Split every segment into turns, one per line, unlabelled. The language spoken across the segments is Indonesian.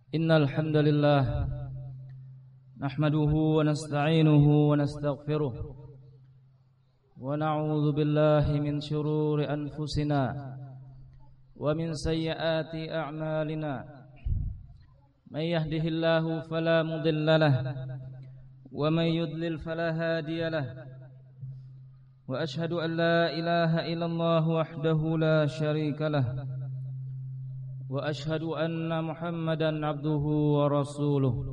Innal hamdalillah nahmaduhu wa nasta'inuhu wa nastaghfiruh wa na'udzu billahi min shururi anfusina wa min sayyiati a'malina. May yahdihillahu fala mudilla lahu wa may yudlil fala hadiya lahu. Wa ashhadu an la ilaha illallah wahdahu la syarika lahu. Wa ashhadu anna Muhammadan abduhu wa rasuluh.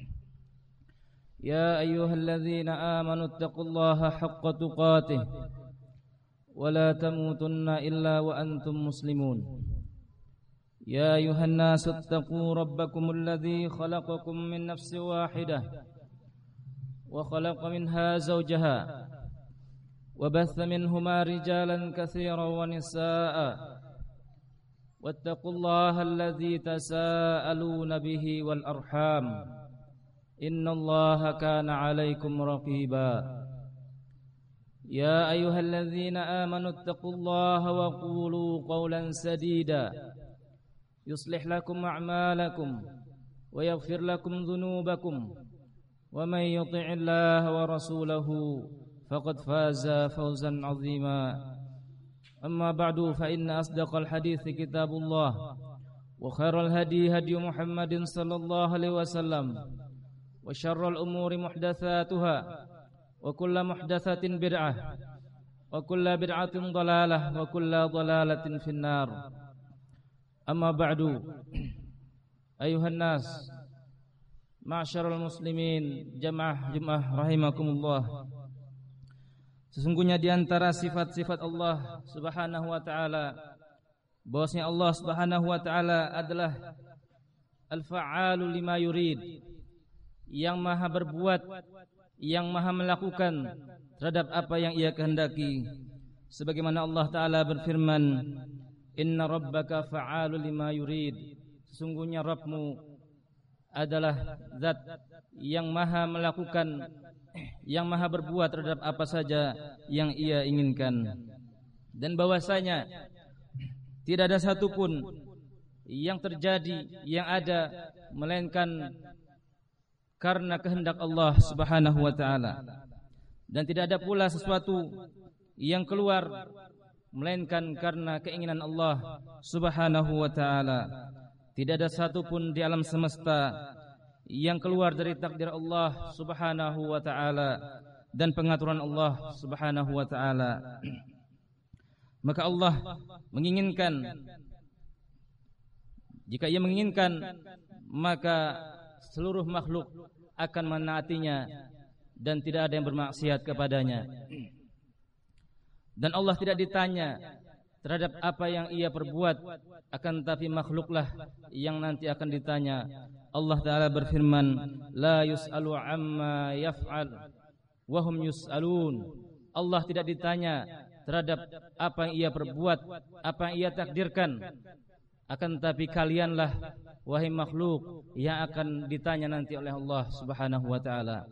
Ya ayyuhalladzina amanu taqullaha haqqa tuqatih wa la tamutunna illa wa antum muslimun. Ya ayyuhan nasu taqu rabbakumul ladzi khalaqakum min nafsin wahidah wa khalaqa minha zawjaha wa batha minhuma rijalan katsiran wa nisaa'a. واتقوا الله الذي تساءلون به والأرحام إن الله كان عليكم رقيبا يا أيها الذين آمنوا اتقوا الله وقولوا قولا سديدا يصلح لكم أعمالكم ويغفر لكم ذنوبكم ومن يطع الله ورسوله فقد فاز فوزا عظيما. أما بعد فإن أصدق الحديث كتاب الله وخير الهدي هدي محمد صلى الله عليه وسلم وشر الأمور محدثاتها وكل محدثة بدعة وكل بدعة ضلالة وكل ضلالة في النار. أما بعد أيها الناس معشر المسلمين جماعة رحمكم الله. Sesungguhnya di antara sifat-sifat Allah Subhanahu wa taala, bahwasanya Allah Subhanahu wa taala adalah Al-Fa'alu lima yurid, yang maha berbuat, yang maha melakukan terhadap apa yang Ia kehendaki. Sebagaimana Allah taala berfirman, "Inna rabbaka fa'alu lima yurid." Sesungguhnya Rabbmu adalah zat yang maha melakukan, yang maha berbuat terhadap apa saja yang Ia inginkan, dan bahwasanya tidak ada satupun yang terjadi, yang ada, melainkan karena kehendak Allah Subhanahu wa taala, dan tidak ada pula sesuatu yang keluar melainkan karena keinginan Allah Subhanahu wa taala. Tidak ada satupun di alam semesta yang keluar dari takdir Allah Subhanahu wa taala dan pengaturan Allah Subhanahu wa taala. Maka Allah menginginkan, jika Ia menginginkan, maka seluruh makhluk akan menaatinya dan tidak ada yang bermaksiat kepadanya. Dan Allah tidak ditanya terhadap apa yang Ia perbuat, akan tapi makhluklah yang nanti akan ditanya. Allah Ta'ala berfirman, La yus'alu amma yaf'al wa hum yus'alun. Allah tidak ditanya terhadap apa yang Ia perbuat, apa yang Ia takdirkan, akan tapi kalianlah wahai makhluk yang akan ditanya nanti oleh Allah Subhanahu wa taala.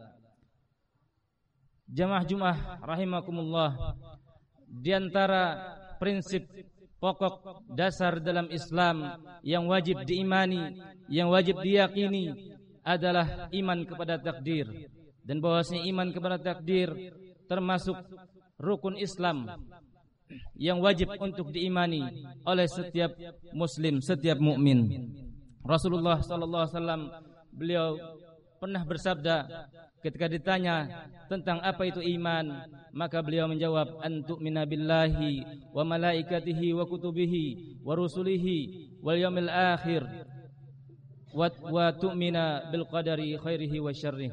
Jamaah Jumat rahimakumullah, di antara prinsip pokok dasar dalam Islam yang wajib diimani, yang wajib diyakini adalah iman kepada takdir, dan bahwasanya iman kepada takdir termasuk rukun Islam yang wajib untuk diimani oleh setiap muslim, setiap mukmin. Rasulullah sallallahu alaihi wasallam, beliau pernah bersabda ketika ditanya tentang apa itu iman, maka beliau menjawab, antu'mina billahi wa malaikatihi wa kutubihi wa rusulihi wal yaumil akhir wa tu'mina bil qadari khairihi wa syarrih.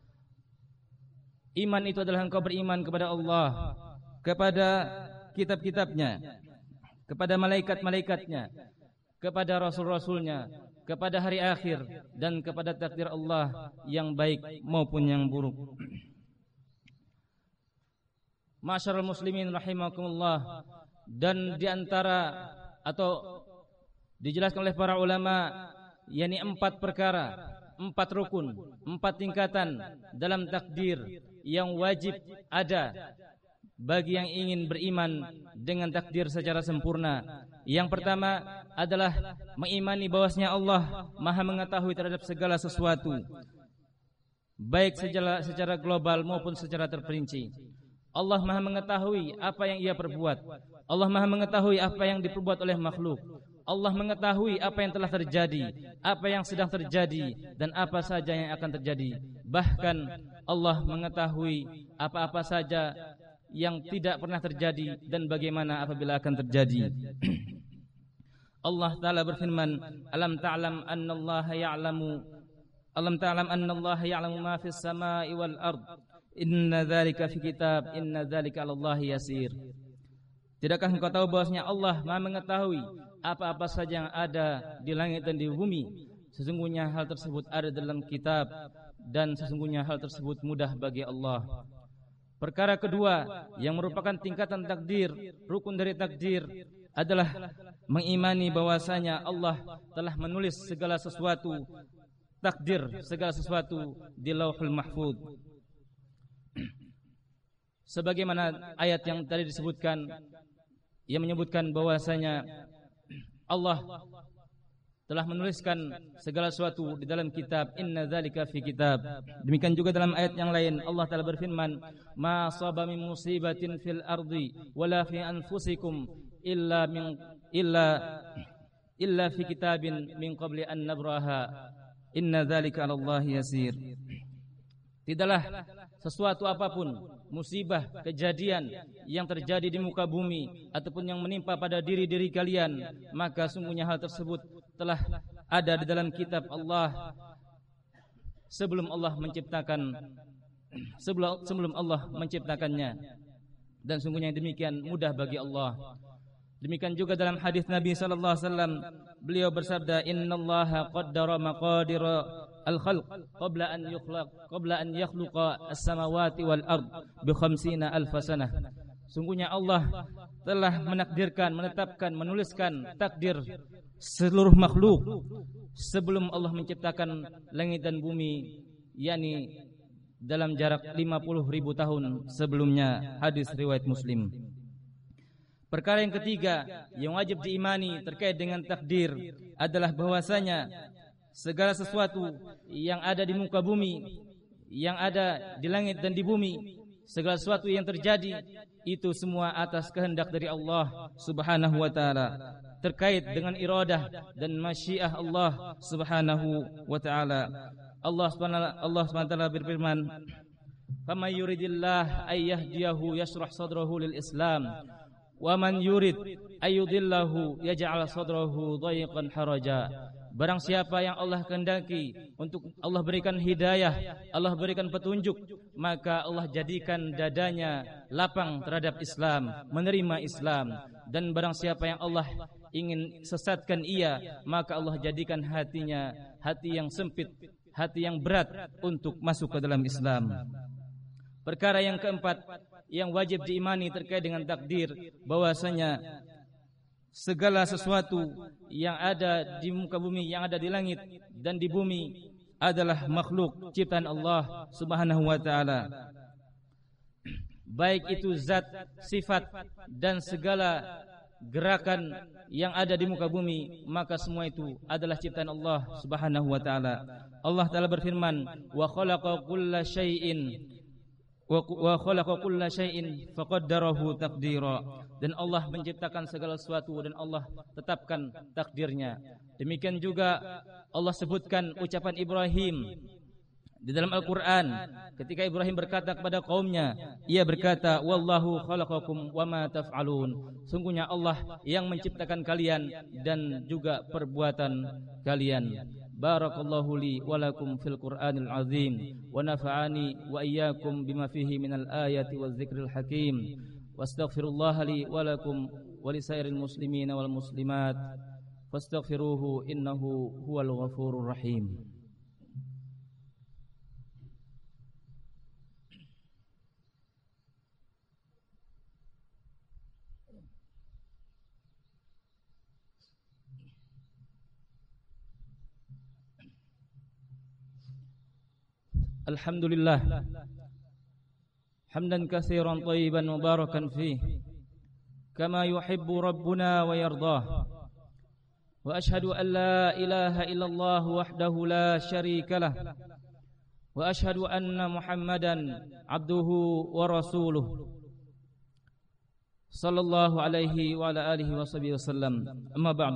Iman itu adalah engkau beriman kepada Allah, kepada kitab-kitabnya, kepada malaikat-malaikatnya, kepada rasul-rasulnya, kepada hari akhir, dan kepada takdir Allah yang baik maupun yang buruk. Ma'asyiral muslimin rahimakumullah, dan di antara atau dijelaskan oleh para ulama, yakni 4 perkara, 4 rukun, 4 tingkatan dalam takdir yang wajib ada bagi yang ingin beriman dengan takdir secara sempurna. Yang pertama adalah mengimani bahwasanya Allah Maha mengetahui terhadap segala sesuatu, baik secara global maupun secara terperinci. Allah Maha mengetahui apa yang Ia perbuat. Allah Maha mengetahui apa yang diperbuat oleh makhluk. Allah mengetahui apa yang telah terjadi, apa yang sedang terjadi, dan apa saja yang akan terjadi. Bahkan Allah mengetahui apa-apa saja yang tidak pernah terjadi dan bagaimana apabila akan terjadi. Allah Ta'ala berfirman, Alam ta'lam annallaha ya'lamu ma fis samai wal ard, inna dzalika fi kitab, inna dzalika 'alallahi yasir. Tidakkah engkau tahu bahwasanya Allah Maha mengetahui apa-apa saja yang ada di langit dan di bumi? Sesungguhnya hal tersebut ada dalam kitab, dan sesungguhnya hal tersebut mudah bagi Allah. Perkara kedua yang merupakan tingkatan takdir, rukun dari takdir, adalah mengimani bahwasanya Allah telah menulis segala sesuatu, takdir segala sesuatu di Lauhul Mahfuz. Sebagaimana ayat yang tadi disebutkan, yang menyebutkan bahwasanya Allah telah menuliskan segala sesuatu di dalam kitab, inna dzalika fi kitab. Demikian juga dalam ayat yang lain Allah Ta'ala berfirman, ma asaba min musibatin fil ardi wala fi anfusikum illa fi kitabin min qabli an nabraha, inna dzalika 'alallahi yasir. Tidaklah sesuatu apapun, musibah, kejadian yang terjadi di muka bumi ataupun yang menimpa pada diri-diri kalian, maka sungguhnya hal tersebut telah ada di dalam kitab Allah sebelum Allah menciptakannya, dan sungguhnya demikian mudah bagi Allah. Demikian juga dalam hadis Nabi sallallahu alaihi wasallam, beliau bersabda, innallaha qaddara maqadira al-khalq qabla an yakhluqa as-samawati wal ard bi 50,000 sanah. Sungguhnya Allah telah menakdirkan, menetapkan, menuliskan takdir seluruh makhluk sebelum Allah menciptakan langit dan bumi, yakni dalam jarak 50.000 tahun sebelumnya. Hadis riwayat Muslim. Perkara yang ketiga yang wajib diimani terkait dengan takdir adalah bahwasanya segala sesuatu yang ada di muka bumi, yang ada di langit dan di bumi, segala sesuatu yang terjadi itu semua atas kehendak dari Allah Subhanahu wa taala, terkait dengan iradah dan masyiah Allah Subhanahu wa taala. Allah Subhanahu wa taala berfirman, "Faman yuridillah ay yahdiyahu yashrah sadrahu lil Islam, wa man yurid ayyudillahu yaj'al sadrahu dhayiqan haraja." Barang siapa yang Allah kehendaki untuk Allah berikan hidayah, Allah berikan petunjuk, maka Allah jadikan dadanya lapang terhadap Islam, menerima Islam. Dan barang siapa yang Allah ingin sesatkan ia, maka Allah jadikan hatinya hati yang sempit, hati yang berat untuk masuk ke dalam Islam. Perkara yang keempat yang wajib diimani terkait dengan takdir, bahwasanya segala sesuatu yang ada di muka bumi, yang ada di langit dan di bumi adalah makhluk ciptaan Allah Subhanahu wa taala. Baik itu zat, sifat dan segala gerakan yang ada di muka bumi, maka semua itu adalah ciptaan Allah Subhanahu wa taala. Allah Taala berfirman, "Wa khalaqa kulla syai'in faqaddarahu taqdira." Dan Allah menciptakan segala sesuatu dan Allah tetapkan takdirnya. Demikian juga Allah sebutkan ucapan Ibrahim di dalam Al-Quran ketika Ibrahim berkata kepada kaumnya, ia berkata, "Wallahu khalaqakum wama taf'alun." Sungguhnya Allah yang menciptakan kalian dan juga perbuatan kalian. Barakallahu li wa lakum fil Qur'anil azim wa nafa'ani wa iyyakum bima fihi minal ayati waz zikril hakim. Wastaghfirullaha li wa lakum wa lisairil muslimina wal muslimat fastaghfiruhu innahu huwal ghafurur rahim. Alhamdulillah, حمدا كثيرا طيبا مباركا فيه كما يحب ربنا ويرضاه وأشهد أن لا إله إلا الله وحده لا شريك له وأشهد أن محمدا عبده ورسوله صلى الله عليه وعلى آله وصحبه وسلم أما بعد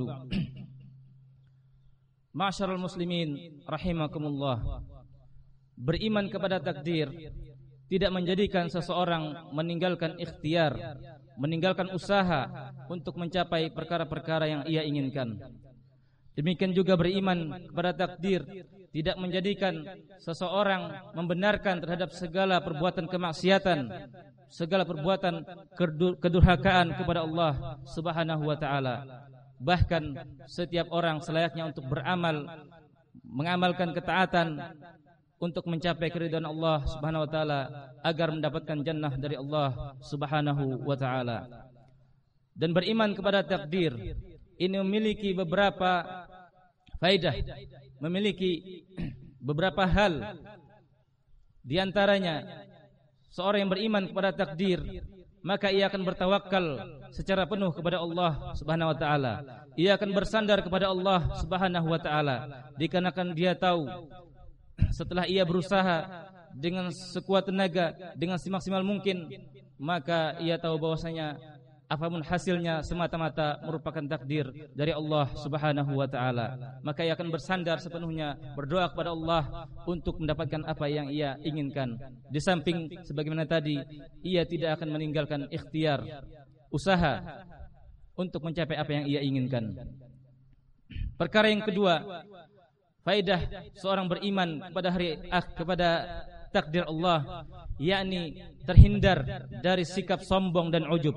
Ma'asyiral muslimin rahimakumullah. Beriman kepada takdir tidak menjadikan seseorang meninggalkan ikhtiar, meninggalkan usaha untuk mencapai perkara-perkara yang ia inginkan. Demikian juga beriman kepada takdir tidak menjadikan seseorang membenarkan terhadap segala perbuatan kemaksiatan, segala perbuatan kedurhakaan kepada Allah Subhanahu wa taala. Bahkan setiap orang selayaknya untuk beramal, mengamalkan ketaatan untuk mencapai keridhaan Allah Subhanahu wa taala agar mendapatkan jannah dari Allah Subhanahu wa taala. Dan beriman kepada takdir ini memiliki beberapa faedah, memiliki beberapa hal. Di antaranya seorang yang beriman kepada takdir maka ia akan bertawakal secara penuh kepada Allah Subhanahu wa taala. Ia akan bersandar kepada Allah Subhanahu wa taala dikarenakan dia tahu setelah ia berusaha dengan sekuat tenaga, dengan semaksimal mungkin, maka ia tahu bahwasanya apapun hasilnya semata-mata merupakan takdir dari Allah Subhanahu wa taala. Maka ia akan bersandar sepenuhnya, berdoa kepada Allah untuk mendapatkan apa yang ia inginkan. Di samping sebagaimana tadi, ia tidak akan meninggalkan ikhtiar, usaha untuk mencapai apa yang ia inginkan. Perkara yang kedua, faedah seorang beriman kepada takdir Allah, yakni terhindar dari sikap sombong dan ujub.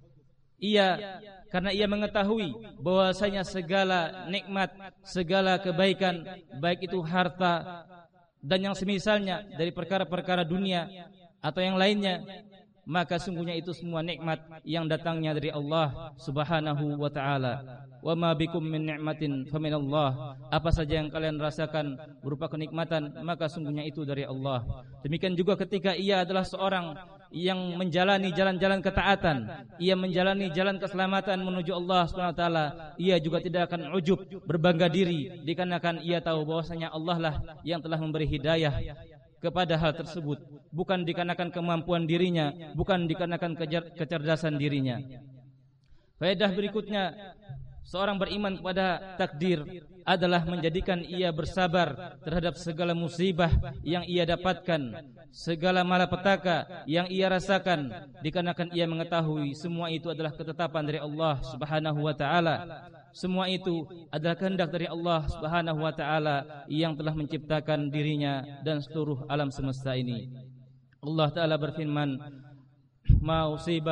Karena ia mengetahui bahwasanya segala nikmat, segala kebaikan, baik itu harta dan yang semisalnya dari perkara-perkara dunia atau yang lainnya, maka sungguhnya itu semua nikmat yang datangnya dari Allah Subhanahu wa taala. Wa ma bikum min ni'matin faminallah. Apa saja yang kalian rasakan berupa kenikmatan, maka sungguhnya itu dari Allah. Demikian juga ketika ia adalah seorang yang menjalani jalan-jalan ketaatan, ia menjalani jalan keselamatan menuju Allah Subhanahu wa taala, ia juga tidak akan ujub, berbangga diri dikarenakan ia tahu bahwasanya Allah lah yang telah memberi hidayah kepada hal tersebut, bukan dikarenakan kemampuan dirinya, bukan dikarenakan kecerdasan dirinya. Faedah berikutnya, seorang beriman kepada takdir adalah menjadikan ia bersabar terhadap segala musibah yang ia dapatkan, segala malapetaka yang ia rasakan, dikarenakan ia mengetahui semua itu adalah ketetapan dari Allah Subhanahu wa taala. Semua itu adalah kehendak dari Allah Subhanahu wa taala yang telah menciptakan dirinya dan seluruh alam semesta ini. Allah taala berfirman, ma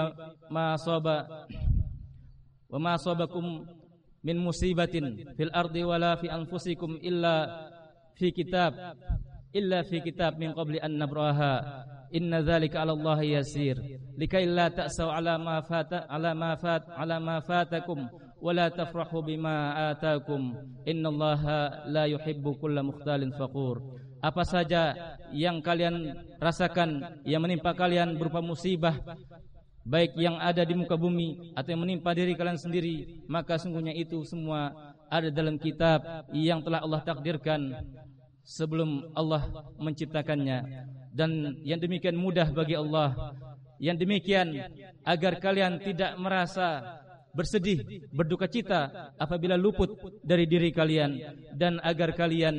asaba wa ma asabakum min musibatin fil ardi wala fi anfusikum illa fi kitab min qabli an nabraha inna dzalika 'ala Allah yasir likai la ta'sau 'ala ma fatakum wala tafrahu bima atakum innallaha la yuhibbu kulla mukhtalin fakhur. Apa saja yang kalian rasakan yang menimpa kalian berupa musibah, baik yang ada di muka bumi atau yang menimpa diri kalian sendiri, maka sungguhnya itu semua ada dalam kitab yang telah Allah takdirkan sebelum Allah menciptakannya. Dan yang demikian mudah bagi Allah, yang demikian agar kalian tidak merasa bersedih, berduka cita apabila luput dari diri kalian, dan agar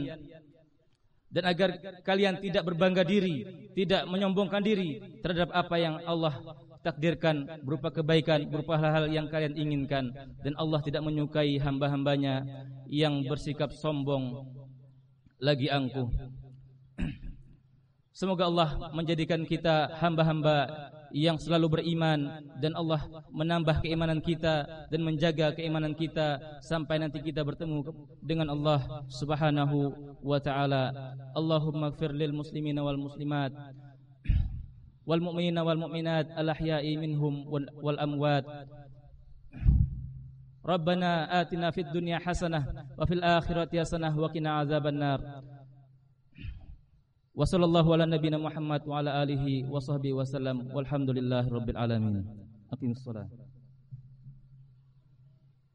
kalian tidak berbangga diri, tidak menyombongkan diri terhadap apa yang Allah takdirkan berupa kebaikan, berupa hal-hal yang kalian inginkan. Dan Allah tidak menyukai hamba-hambanya yang bersikap sombong lagi angkuh. Semoga Allah menjadikan kita hamba-hamba yang selalu beriman, dan Allah menambah keimanan kita dan menjaga keimanan kita sampai nanti kita bertemu dengan Allah Subhanahu wa taala. Allahumma ighfir lil muslimina wal muslimat wal mu'minina wal mu'minat al ahya'i minhum wal amwat. Rabbana atina fid dunya hasanah wa fil akhirati hasanah wa qina azabannar. Wa sallallahu ala nabiyina Muhammad wa ala alihi wa sahbihi wasallam. Walhamdulillahirabbil alamin. Aqimussalah.